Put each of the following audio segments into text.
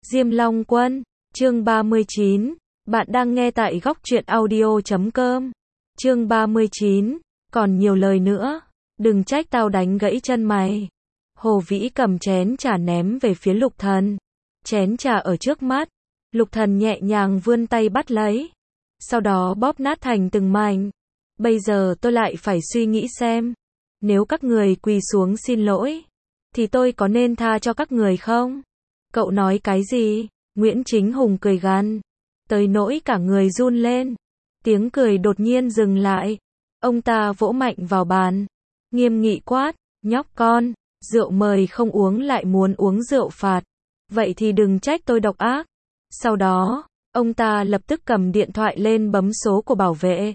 Diêm Long Quân, chương 39, bạn đang nghe tại góc truyện audio.com. Chương 39, còn nhiều lời nữa, đừng trách tao đánh gãy chân mày. Hồ Vĩ cầm chén trà ném về phía Lục Thần. Chén trà ở trước mắt, Lục Thần nhẹ nhàng vươn tay bắt lấy, sau đó bóp nát thành từng mảnh. Bây giờ tôi lại phải suy nghĩ xem, nếu các người quỳ xuống xin lỗi, thì tôi có nên tha cho các người không? Cậu nói cái gì? Nguyễn Chính Hùng cười gằn, tới nỗi cả người run lên. Tiếng cười đột nhiên dừng lại. Ông ta vỗ mạnh vào bàn, nghiêm nghị quát, nhóc con, rượu mời không uống lại muốn uống rượu phạt. Vậy thì đừng trách tôi độc ác. Sau đó, ông ta lập tức cầm điện thoại lên bấm số của bảo vệ.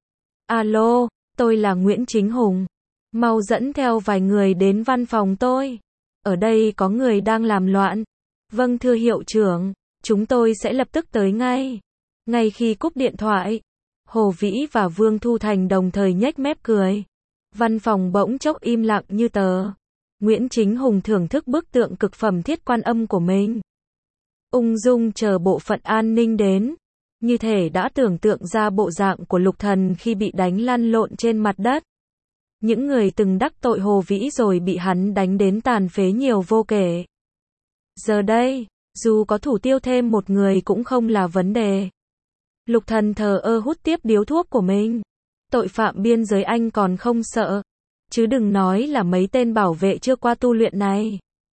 Alo, tôi là Nguyễn Chính Hùng. Mau dẫn theo vài người đến văn phòng tôi. Ở đây có người đang làm loạn. Vâng thưa hiệu trưởng, chúng tôi sẽ lập tức tới ngay. Ngay khi cúp điện thoại, Hồ Vĩ và Vương Thu Thành đồng thời nhếch mép cười. Văn phòng bỗng chốc im lặng như tờ. Nguyễn Chính Hùng thưởng thức bức tượng cực phẩm Thiết Quan Âm của mình, ung dung chờ bộ phận an ninh đến, như thể đã tưởng tượng ra bộ dạng của Lục Thần khi bị đánh lăn lộn trên mặt đất. Những người từng đắc tội Hồ Vĩ rồi bị hắn đánh đến tàn phế nhiều vô kể. Giờ đây, dù có thủ tiêu thêm một người cũng không là vấn đề. Lục Thần thờ ơ hút tiếp điếu thuốc của mình. Tội phạm biên giới anh còn không sợ, chứ đừng nói là mấy tên bảo vệ chưa qua tu luyện này.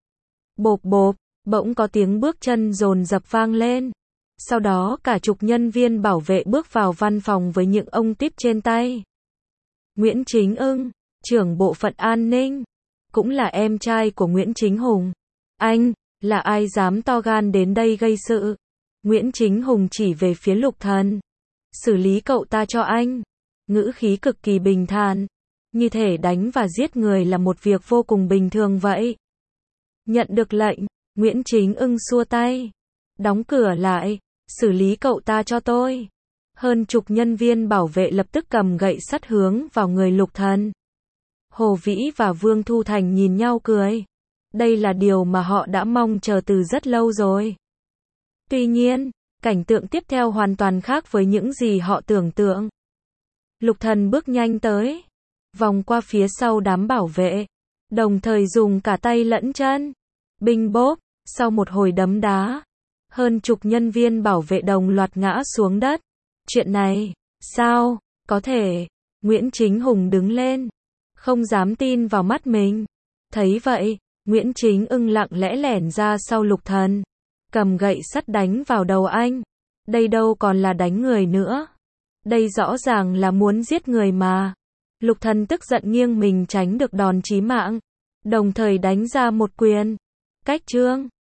Bộp bộp, bỗng có tiếng bước chân dồn dập vang lên. Sau đó cả chục nhân viên bảo vệ bước vào văn phòng với những ông típ trên tay. Nguyễn Chính Ưng, trưởng bộ phận an ninh, cũng là em trai của Nguyễn Chính Hùng. Anh, là ai dám to gan đến đây gây sự? Nguyễn Chính Hùng chỉ về phía Lục Thần. Xử lý cậu ta cho anh. Ngữ khí cực kỳ bình thản, như thể đánh và giết người là một việc vô cùng bình thường vậy. Nhận được lệnh, Nguyễn Chính Ưng xua tay. Đóng cửa lại, xử lý cậu ta cho tôi. Hơn chục nhân viên bảo vệ lập tức cầm gậy sắt hướng vào người Lục Thần. Hồ Vĩ và Vương Thu Thành nhìn nhau cười. Đây là điều mà họ đã mong chờ từ rất lâu rồi. Tuy nhiên, cảnh tượng tiếp theo hoàn toàn khác với những gì họ tưởng tượng. Lục Thần bước nhanh tới, vòng qua phía sau đám bảo vệ, đồng thời dùng cả tay lẫn chân. Binh bốp, sau một hồi đấm đá, hơn chục nhân viên bảo vệ đồng loạt ngã xuống đất. Chuyện này, sao, có thể? Nguyễn Chính Hùng đứng lên, không dám tin vào mắt mình. Thấy vậy, Nguyễn Chính Ưng lặng lẽ lẻn ra sau Lục Thần, cầm gậy sắt đánh vào đầu anh. Đây đâu còn là đánh người nữa. Đây rõ ràng là muốn giết người mà. Lục Thần tức giận nghiêng mình tránh được đòn chí mạng, đồng thời đánh ra một quyền. Cách trương,